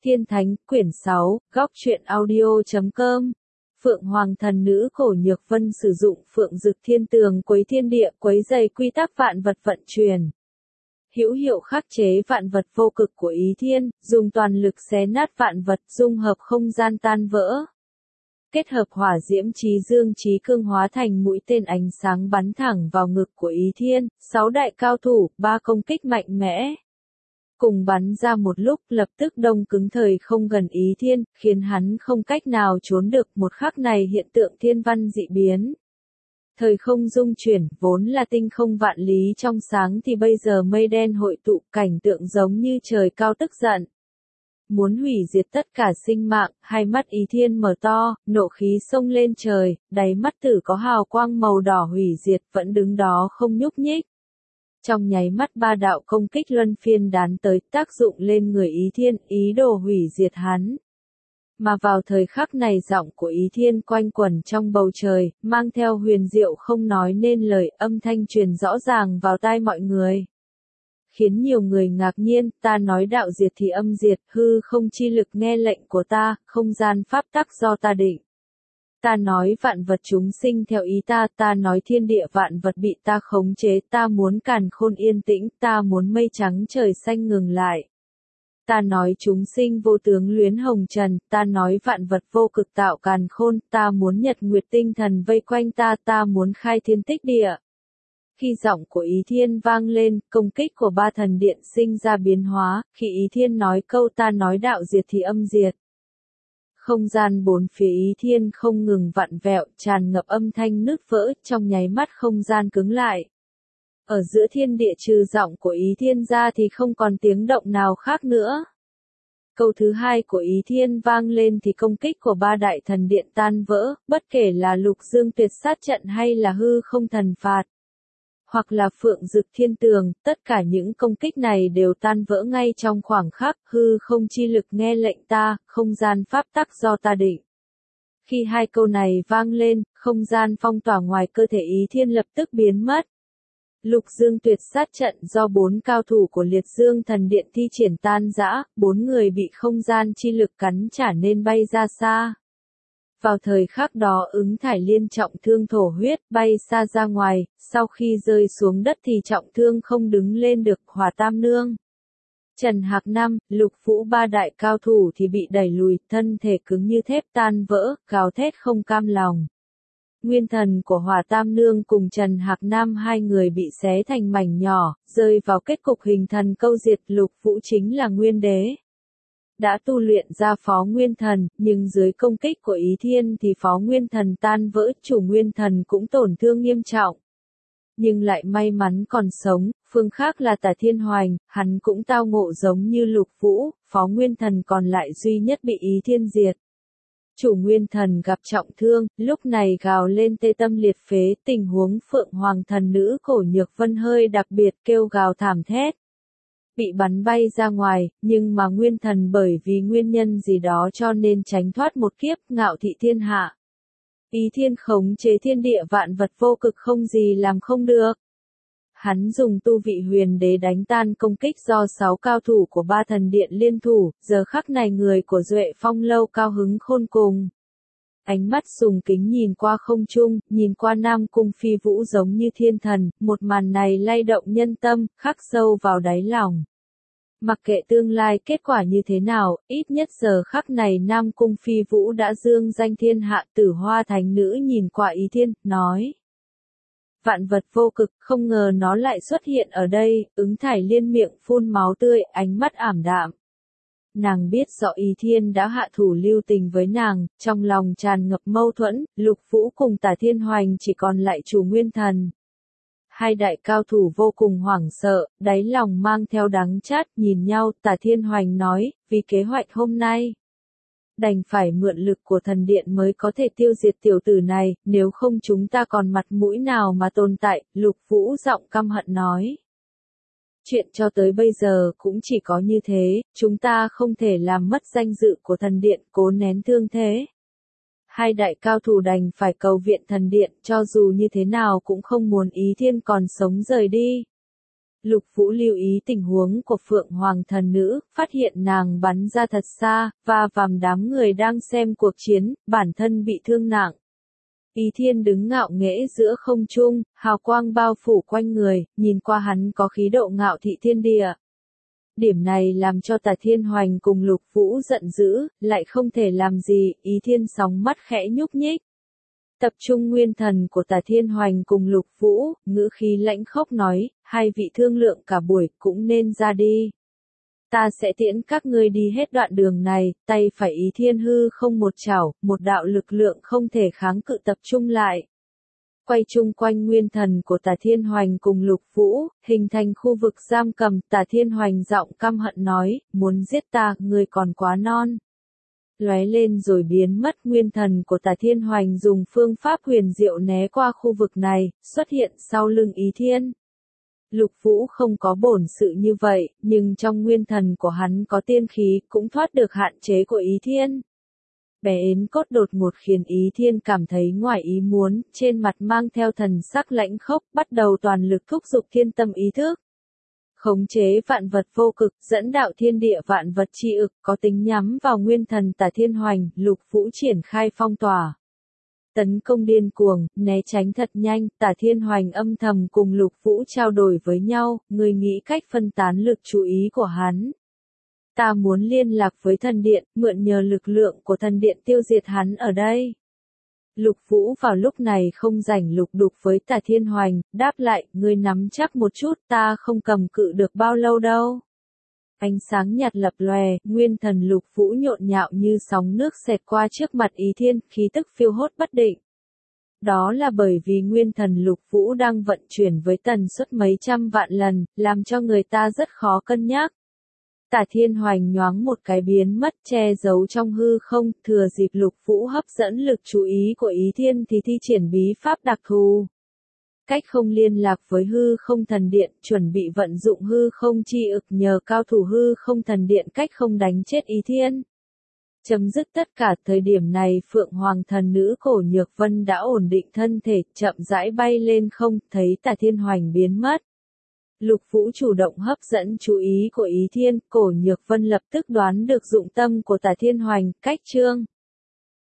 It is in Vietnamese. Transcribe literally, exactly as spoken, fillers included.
Thiên Thánh, quyển sáu, góc truyện audio chấm com. Phượng Hoàng thần nữ Cổ Nhược Vân sử dụng Phượng Dực Thiên Tường quấy thiên địa, quấy dày quy tắc vạn vật vận chuyển. Hữu hiệu khắc chế vạn vật vô cực của Ý Thiên, dùng toàn lực xé nát vạn vật, dung hợp không gian tan vỡ. Kết hợp hỏa diễm chí dương chí cương hóa thành mũi tên ánh sáng bắn thẳng vào ngực của Ý Thiên, sáu đại cao thủ, ba công kích mạnh mẽ. Cùng bắn ra một lúc, lập tức đông cứng thời không gần Ý Thiên, khiến hắn không cách nào trốn được. Một khắc này hiện tượng thiên văn dị biến. Thời không dung chuyển, vốn là tinh không vạn lý trong sáng thì bây giờ mây đen hội tụ, cảnh tượng giống như trời cao tức giận. Muốn hủy diệt tất cả sinh mạng, hai mắt Ý Thiên mở to, nộ khí xông lên trời, đáy mắt tử có hào quang màu đỏ hủy diệt, vẫn đứng đó không nhúc nhích. Trong nháy mắt ba đạo công kích luân phiên đán tới, tác dụng lên người Ý Thiên, ý đồ hủy diệt hắn. Mà vào thời khắc này giọng của Ý Thiên quanh quẩn trong bầu trời, mang theo huyền diệu không nói nên lời, âm thanh truyền rõ ràng vào tai mọi người. Khiến nhiều người ngạc nhiên, ta nói đạo diệt thì âm diệt, hư không chi lực nghe lệnh của ta, không gian pháp tắc do ta định. Ta nói vạn vật chúng sinh theo ý ta, ta nói thiên địa vạn vật bị ta khống chế, ta muốn càn khôn yên tĩnh, ta muốn mây trắng trời xanh ngừng lại. Ta nói chúng sinh vô tướng luyến hồng trần, ta nói vạn vật vô cực tạo càn khôn, ta muốn nhật nguyệt tinh thần vây quanh ta, ta muốn khai thiên tích địa. Khi giọng của Ý Thiên vang lên, công kích của ba thần điện sinh ra biến hóa, khi Ý Thiên nói câu ta nói đạo diệt thì âm diệt. Không gian bốn phía Ý Thiên không ngừng vặn vẹo, tràn ngập âm thanh nứt vỡ, trong nháy mắt không gian cứng lại. Ở giữa thiên địa trừ giọng của Ý Thiên ra thì không còn tiếng động nào khác nữa. Câu thứ hai của Ý Thiên vang lên thì công kích của ba đại thần điện tan vỡ, bất kể là Lục Dương Tuyệt Sát Trận hay là hư không thần phạt. Hoặc là Phượng Dực Thiên Tường, tất cả những công kích này đều tan vỡ ngay trong khoảng khắc, hư không chi lực nghe lệnh ta, không gian pháp tắc do ta định. Khi hai câu này vang lên, không gian phong tỏa ngoài cơ thể Ý Thiên lập tức biến mất. Lục Dương Tuyệt Sát Trận do bốn cao thủ của Liệt Dương Thần Điện thi triển tan rã, bốn người bị không gian chi lực cắn trả nên bay ra xa. Vào thời khắc đó Ứng Thải Liên trọng thương thổ huyết, bay xa ra ngoài, sau khi rơi xuống đất thì trọng thương không đứng lên được. Hỏa Tam Nương, Trần Hạc Nam, Lục Vũ ba đại cao thủ thì bị đẩy lùi, thân thể cứng như thép tan vỡ, gào thét không cam lòng. Nguyên thần của Hỏa Tam Nương cùng Trần Hạc Nam hai người bị xé thành mảnh nhỏ, rơi vào kết cục hình thần câu diệt. Lục Vũ chính là Nguyên Đế. Đã tu luyện ra Phó Nguyên Thần, nhưng dưới công kích của Ý Thiên thì Phó Nguyên Thần tan vỡ, chủ Nguyên Thần cũng tổn thương nghiêm trọng. Nhưng lại may mắn còn sống, phương khác là Tả Thiên Hoành, hắn cũng tao ngộ giống như Lục Vũ, Phó Nguyên Thần còn lại duy nhất bị Ý Thiên diệt. Chủ Nguyên Thần gặp trọng thương, lúc này gào lên tê tâm liệt phế, tình huống Phượng Hoàng thần nữ Cổ Nhược Vân hơi đặc biệt, kêu gào thảm thét. Bị bắn bay ra ngoài, nhưng mà Nguyên Thần bởi vì nguyên nhân gì đó cho nên tránh thoát một kiếp, ngạo thị thiên hạ. Ý Thiên khống chế thiên địa vạn vật vô cực không gì làm không được. Hắn dùng tu vị huyền đế đánh tan công kích do sáu cao thủ của ba thần điện liên thủ, giờ khắc này người của Duệ Phong Lâu cao hứng khôn cùng. Ánh mắt sùng kính nhìn qua không trung, nhìn qua Nam Cung Phi Vũ giống như thiên thần, một màn này lay động nhân tâm, khắc sâu vào đáy lòng. Mặc kệ tương lai kết quả như thế nào, ít nhất giờ khắc này Nam Cung Phi Vũ đã dương danh thiên hạ. Tử Hoa Thánh Nữ nhìn qua Ý Thiên, nói. Vạn vật vô cực, không ngờ nó lại xuất hiện ở đây. Ứng Thải Liên miệng phun máu tươi, ánh mắt ảm đạm. Nàng biết rõ Ý Thiên đã hạ thủ lưu tình với nàng, trong lòng tràn ngập mâu thuẫn. Lục Vũ cùng Tả Thiên Hoành chỉ còn lại chủ Nguyên Thần. Hai đại cao thủ vô cùng hoảng sợ, đáy lòng mang theo đắng chát, nhìn nhau. Tả Thiên Hoành nói, vì kế hoạch hôm nay, đành phải mượn lực của thần điện mới có thể tiêu diệt tiểu tử này, nếu không chúng ta còn mặt mũi nào mà tồn tại. Lục Vũ giọng căm hận nói. Chuyện cho tới bây giờ cũng chỉ có như thế, chúng ta không thể làm mất danh dự của thần điện, cố nén thương thế. Hai đại cao thủ đành phải cầu viện thần điện, cho dù như thế nào cũng không muốn Ý Thiên còn sống rời đi. Lục Vũ lưu ý tình huống của Phượng Hoàng thần nữ, phát hiện nàng bắn ra thật xa, và vằm đám người đang xem cuộc chiến, bản thân bị thương nặng. Ý Thiên đứng ngạo nghễ giữa không trung, hào quang bao phủ quanh người, nhìn qua hắn có khí độ ngạo thị thiên địa. Điểm này làm cho Tả Thiên Hoành cùng Lục Vũ giận dữ, lại không thể làm gì, Ý Thiên sóng mắt khẽ nhúc nhích. Tập trung nguyên thần của Tả Thiên Hoành cùng Lục Vũ, ngữ khí lãnh khốc nói, hai vị thương lượng cả buổi cũng nên ra đi. Ta sẽ tiễn các ngươi đi hết đoạn đường này, tay phải Ý Thiên hư không một chảo, một đạo lực lượng không thể kháng cự tập trung lại. Quay chung quanh nguyên thần của Tả Thiên Hoành cùng Lục Vũ, hình thành khu vực giam cầm, Tả Thiên Hoành giọng căm hận nói, muốn giết ta, ngươi còn quá non. Lóe lên rồi biến mất nguyên thần của Tả Thiên Hoành dùng phương pháp huyền diệu né qua khu vực này, xuất hiện sau lưng Ý Thiên. Lục Vũ không có bổn sự như vậy, nhưng trong nguyên thần của hắn có tiên khí, cũng thoát được hạn chế của Ý Thiên. Bé ến cốt đột ngột khiến Ý Thiên cảm thấy ngoài ý muốn, trên mặt mang theo thần sắc lãnh khốc, bắt đầu toàn lực thúc giục thiên tâm ý thức. Khống chế vạn vật vô cực, dẫn đạo thiên địa vạn vật chi ực, có tính nhắm vào nguyên thần Tả Thiên Hoành, Lục Vũ triển khai phong tỏa. Tấn công điên cuồng, né tránh thật nhanh, Tả Thiên Hoành âm thầm cùng Lục Vũ trao đổi với nhau, người nghĩ cách phân tán lực chú ý của hắn. Ta muốn liên lạc với thần điện, mượn nhờ lực lượng của thần điện tiêu diệt hắn ở đây. Lục Vũ vào lúc này không rảnh lục đục với Tả Thiên Hoành, đáp lại, ngươi nắm chắc một chút, ta không cầm cự được bao lâu đâu. Ánh sáng nhạt lập lòe, nguyên thần Lục Vũ nhộn nhạo như sóng nước xẹt qua trước mặt Ý Thiên, khí tức phiêu hốt bất định. Đó là bởi vì nguyên thần Lục Vũ đang vận chuyển với tần suất mấy trăm vạn lần, làm cho người ta rất khó cân nhắc. Tả Thiên Hoành nhoáng một cái biến mất che giấu trong hư không, thừa dịp Lục Vũ hấp dẫn lực chú ý của Ý Thiên thì thi triển bí pháp đặc thù. Cách không liên lạc với hư không thần điện, chuẩn bị vận dụng hư không chi ực nhờ cao thủ hư không thần điện cách không đánh chết Ý Thiên. Chấm dứt tất cả thời điểm này Phượng Hoàng thần nữ Cổ Nhược Vân đã ổn định thân thể, chậm rãi bay lên không, thấy Tả Thiên Hoành biến mất. Lục Vũ chủ động hấp dẫn chú ý của Ý Thiên, Cổ Nhược Vân lập tức đoán được dụng tâm của Tả Thiên Hoành, cách chương.